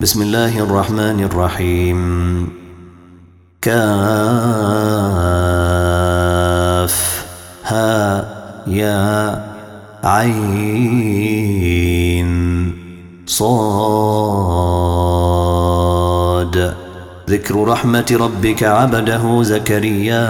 بسم الله الرحمن الرحيم. كاف ها يا عين صاد. ذكر رحمة ربك عبده زكريا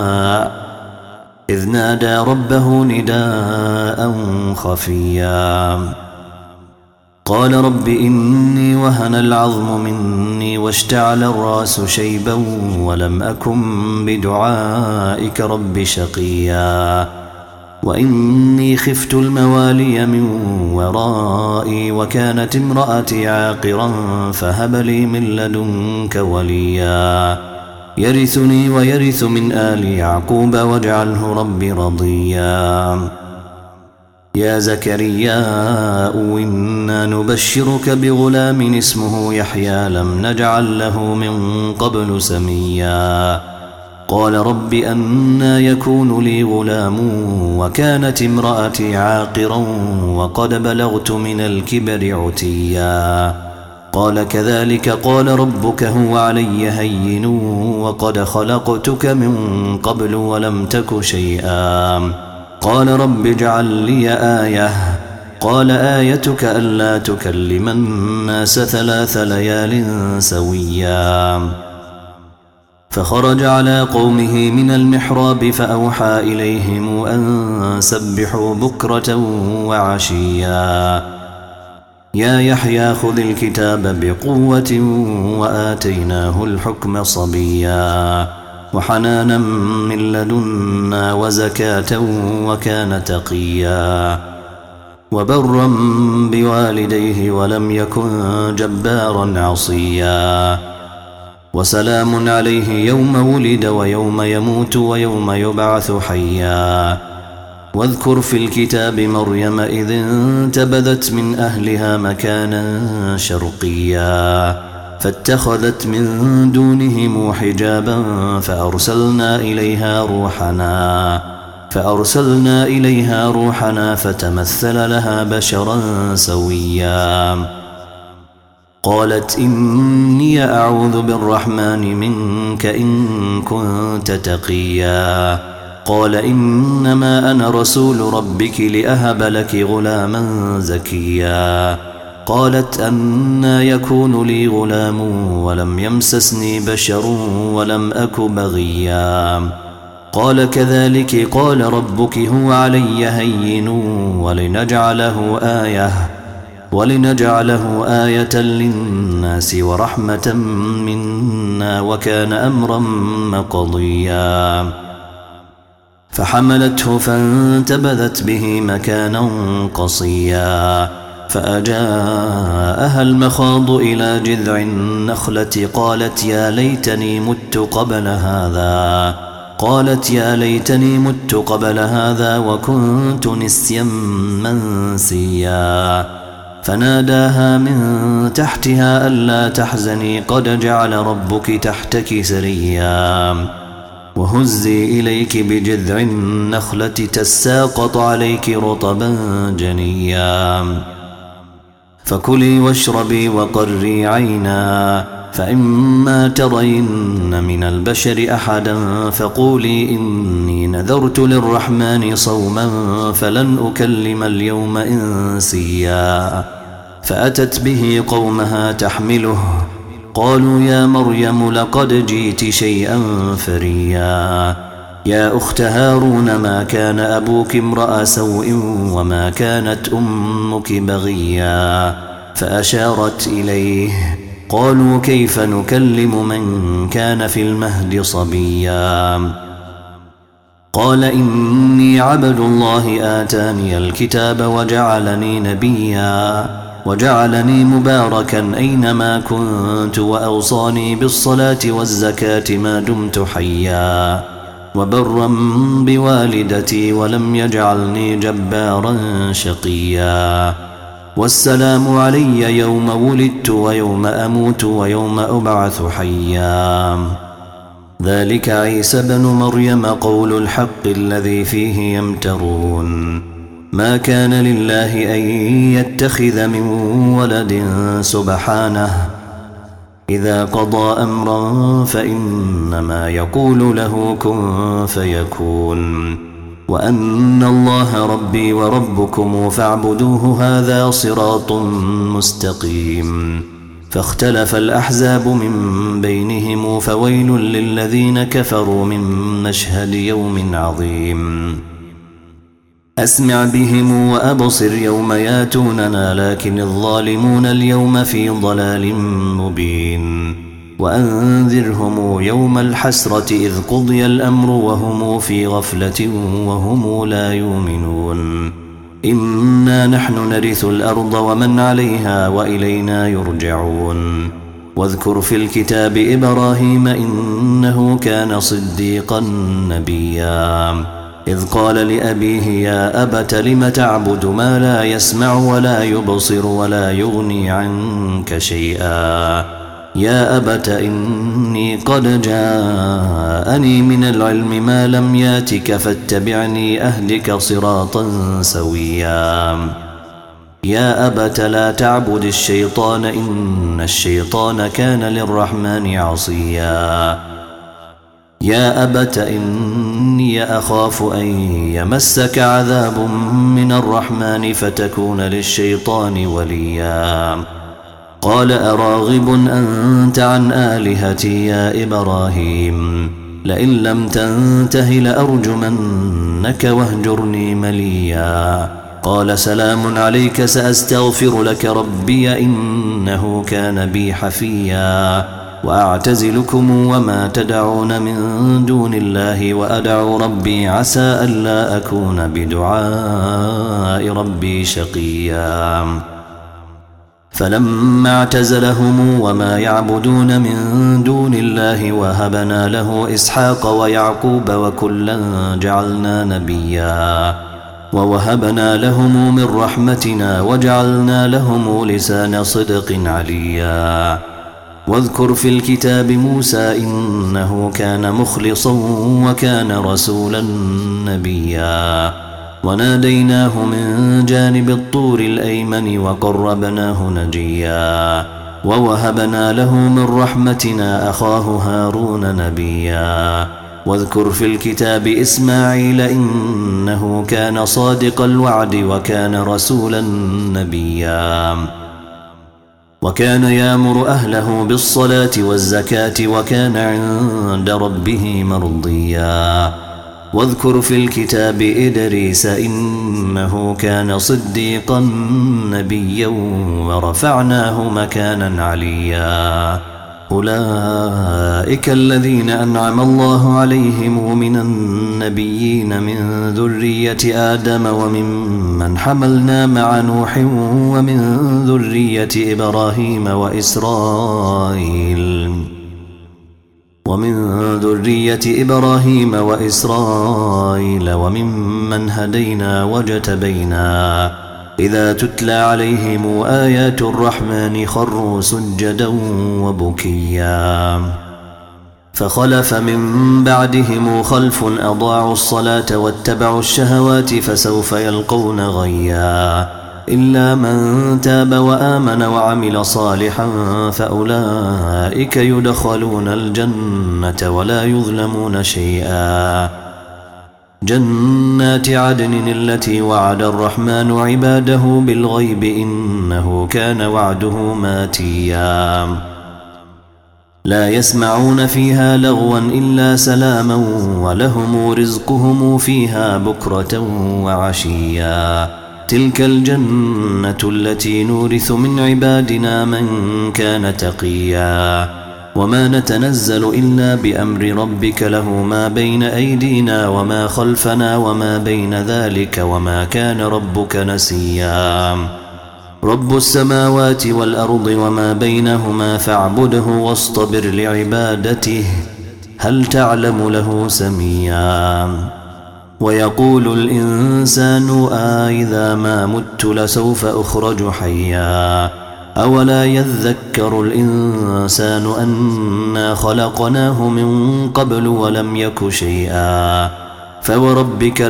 إذ نادى ربه نداء خفيا قال رب إني وهن العظم مني واشتعل الرأس شيبا ولم أكن بدعائك رب شقيا وإني خفت الموالي من ورائي وكانت امرأتي عاقرا فهب لي من لدنك وليا يرثني ويرث من آل يعقوب واجعله رب رضيا يا زكريا إنا نبشرك بغلام اسمه يحيى لم نجعل له من قبل سميا قال رب أنى يكون لي غلام وكانت امرأتي عاقرا وقد بلغت من الكبر عتيا قال كذلك قال ربك هو علي هين وقد خلقتك من قبل ولم تك شيئا قال رب اجعل لي آية قال آيتك ألا تكلم الناس 3 ليال سويا فخرج على قومه من المحراب فأوحى إليهم أن سبحوا بكرة وعشيا يا يحيى خذ الكتاب بقوة وآتيناه الحكم صبيا وحنانا من لدنا وزكاة وكان تقيا وبرا بوالديه ولم يكن جبارا عصيا وسلام عليه يوم ولد ويوم يموت ويوم يبعث حيا واذكر في الكتاب مريم إذ انتبذت من أهلها مكانا شرقيا فاتخذت من دونهم حجابا فأرسلنا إليها روحنا فتمثل لها بشرا سويا قالت إني أعوذ بالرحمن منك إن كنت تقيا قال إنما أنا رسول ربك لأهب لك غلاما زكيا قالت أنى يكون لي غلام ولم يمسسني بشر ولم أك بغيا قال كذلك قال ربك هو علي هين ولنجعله آية للناس ورحمة منا وكان أمرا مقضيا فحملته فانتبذت به مكانا قصيا فأجاءها المخاض إلى جذع النخلة قالت يا ليتني مت قبل هذا وكنت نسيا منسيا فناداها من تحتها ألا تحزني قد جعل ربك تحتك سريا وهزي إليك بجذع النخلة تساقط عليك رطبا جنيا فكلي واشربي وقري عينا فإما ترين من البشر أحدا فقولي إني نذرت للرحمن صوما فلن أكلم اليوم إنسيا فأتت به قومها تحمله قالوا يا مريم لقد جئت شيئا فريا يا أخت هارون ما كان أبوك امرأ سوء وما كانت أمك بغيا فأشارت إليه قالوا كيف نكلم من كان في المهد صبيا قال إني عبد الله آتاني الكتاب وجعلني نبيا وجعلني مباركا أينما كنت وأوصاني بالصلاة والزكاة ما دمت حيا وبرا بوالدتي ولم يجعلني جبارا شقيا والسلام علي يوم ولدت ويوم أموت ويوم أبعث حيا ذلك عيسى بن مريم قول الحق الذي فيه يمترون ما كان لله أن يتخذ من ولد سبحانه إذا قضى أمرا فإنما يقول له كن فيكون وأن الله ربي وربكم فاعبدوه هذا صراط مستقيم فاختلف الأحزاب من بينهم فويل للذين كفروا من مشهد يوم عظيم أسمع بهم وأبصر يوم ياتوننا لكن الظالمون اليوم في ضلال مبين وأنذرهم يوم الحسرة إذ قضي الأمر وهم في غفلة وهم لا يؤمنون إنا نحن نرث الأرض ومن عليها وإلينا يرجعون واذكر في الكتاب إبراهيم إنه كان صديقا نبيا إذ قال لأبيه يا أبت لم تعبد ما لا يسمع ولا يبصر ولا يغني عنك شيئا يا أبت إني قد جاءني من العلم ما لم ياتك فاتبعني أهدك صراطا سويا يا أبت لا تعبد الشيطان إن الشيطان كان للرحمن عصيا يا أبت إني أخاف أن يمسك عذاب من الرحمن فتكون للشيطان وليا قال أراغب أنت عن آلهتي يا إبراهيم لئن لم تنته لأرجمنك واهجرني مليا قال سلام عليك سأستغفر لك ربي إنه كان بي حفيا وأعتزلكم وما تدعون من دون الله وأدعو ربي عسى ألا أكون بدعاء ربي شقيا فلما اعتزلهم وما يعبدون من دون الله وهبنا له إسحاق ويعقوب وكلا جعلنا نبيا ووهبنا لهم من رحمتنا وجعلنا لهم لسان صدق عليا واذكر في الكتاب موسى إنه كان مخلصا وكان رسولا نبيا وناديناه من جانب الطور الأيمن وقربناه نجيا ووهبنا له من رحمتنا أخاه هارون نبيا واذكر في الكتاب إسماعيل إنه كان صادق الوعد وكان رسولا نبيا وكان يأمر أهله بالصلاة والزكاة وكان عند ربه مرضيا واذكر في الكتاب إدريس إنه كان صديقا نبيا ورفعناه مكانا عليا أولئك الذين أنعم الله عليهم من النبيين من ذرية آدم وممن حملنا مع نوح ومن ذرية إبراهيم وإسرائيل وممن هدينا وجتبينا إذا تتلى عليهم آيات الرحمن خروا سجدا وبكيا فخلف من بعدهم خلف أضاعوا الصلاة واتبعوا الشهوات فسوف يلقون غيا إلا من تاب وآمن وعمل صالحا فأولئك يدخلون الجنة ولا يظلمون شيئا جنات عدن التي وعد الرحمن عباده بالغيب إنه كان وعده ماتيا لا يسمعون فيها لغوا إلا سلاما ولهم رزقهم فيها بكرة وعشيا تلك الجنة التي نورث من عبادنا من كان تقيا وما نتنزل إلا بأمر ربك له ما بين أيدينا وما خلفنا وما بين ذلك وما كان ربك نسيا رب السماوات والأرض وما بينهما فاعبده واصطبر لعبادته هل تعلم له سميا ويقول الإنسان أإذا ما مت لسوف أخرج حيا أولا يذكر الإنسان أنا خلقناه من قبل ولم يك شيئا فوربك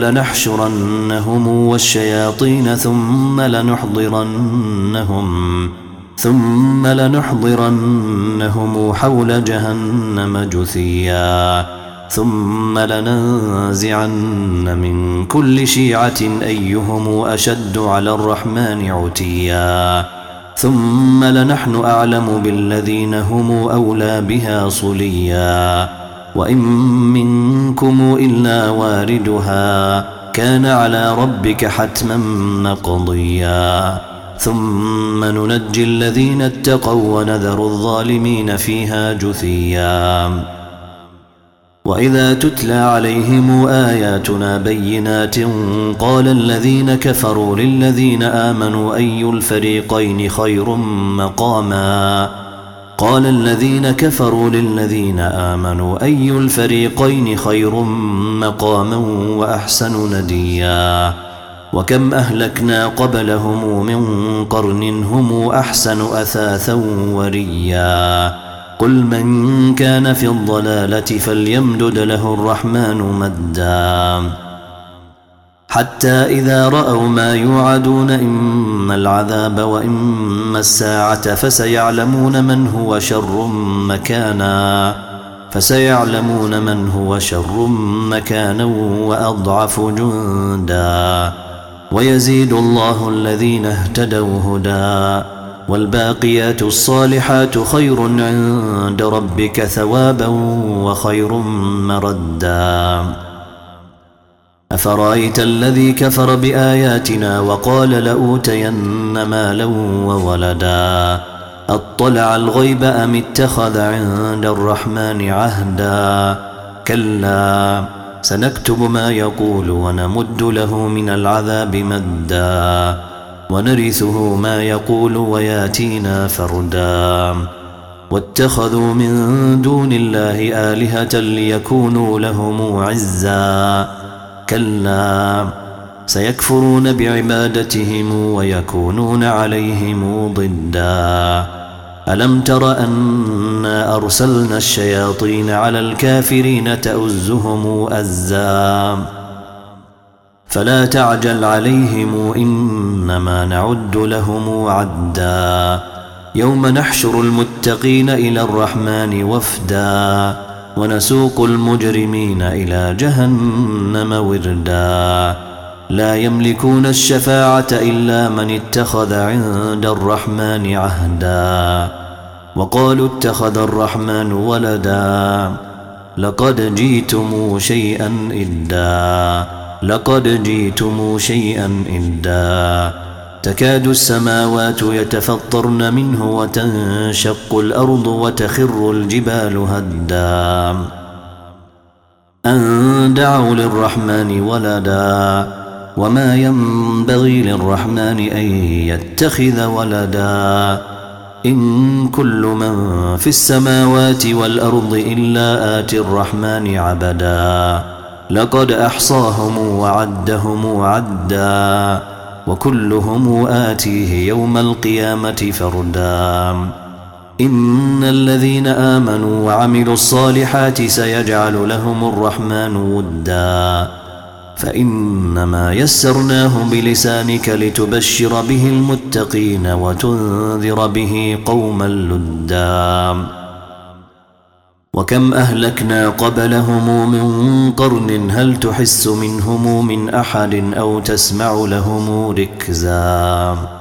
لنحشرنهم والشياطين ثم ثم لنحضرنهم حول جهنم جثيا ثم لننزعن من كل شيعة أيهم أشد على الرحمن عتيا ثم لنحن أعلم بالذين هم أولى بها صليا وإن منكم إلا واردها كان على ربك حتما مقضيا ثم ننجي الذين اتقوا ونذر الظالمين فيها جثيا وإذا تتلى عليهم آياتنا بينات قال الذين كفروا للذين آمنوا أي الفريقين خير مقاما قال الذين كفروا للذين آمنوا أي الفريقين خير مقاما وأحسن نديا وكم أهلكنا قبلهم من قرن هم أحسن أثاثا وريا قل من كان في الضلالة فليمدد له الرحمن مدا حتى إذا رأوا ما يوعدون إما العذاب وإما الساعة فسيعلمون من هو شر مكانا وأضعف جندا ويزيد الله الذين اهتدوا هدى والباقيات الصالحات خير عند ربك ثوابا وخير مردا أفرأيت الذي كفر بآياتنا وقال لأوتين مالا وولدا أطلع الغيب أم اتخذ عند الرحمن عهدا كلا سنكتب ما يقول ونمد له من العذاب مدا ونرثه ما يقول وياتينا فردا واتخذوا من دون الله آلهة ليكونوا لهم عزا كلا سيكفرون بعبادتهم ويكونون عليهم ضدا ألم تر أنا أرسلنا الشياطين على الكافرين تؤزهم أزا فلا تعجل عليهم إنما نعد لهم عدا يوم نحشر المتقين إلى الرحمن وفدا ونسوق المجرمين إلى جهنم وردا لا يملكون الشفاعة إلا من اتخذ عند الرحمن عهدا وقالوا اتخذ الرحمن ولدا لقد جئتم شيئا إدا تكاد السماوات يتفطرن منه وتنشق الأرض وتخر الجبال هدا أن دعوا للرحمن ولدا وما ينبغي للرحمن أن يتخذ ولدا إن كل من في السماوات والأرض إلا آتي الرحمن عبدا لقد أحصاهم وعدهم عدا وكلهم آتيه يوم القيامة فردا إن الذين آمنوا وعملوا الصالحات سيجعل لهم الرحمن ودا فإنما يسرناه بلسانك لتبشر به المتقين وتنذر به قوما لدا وكم أهلكنا قبلهم من قرن هل تحس منهم من أحد أو تسمع لهم ركزا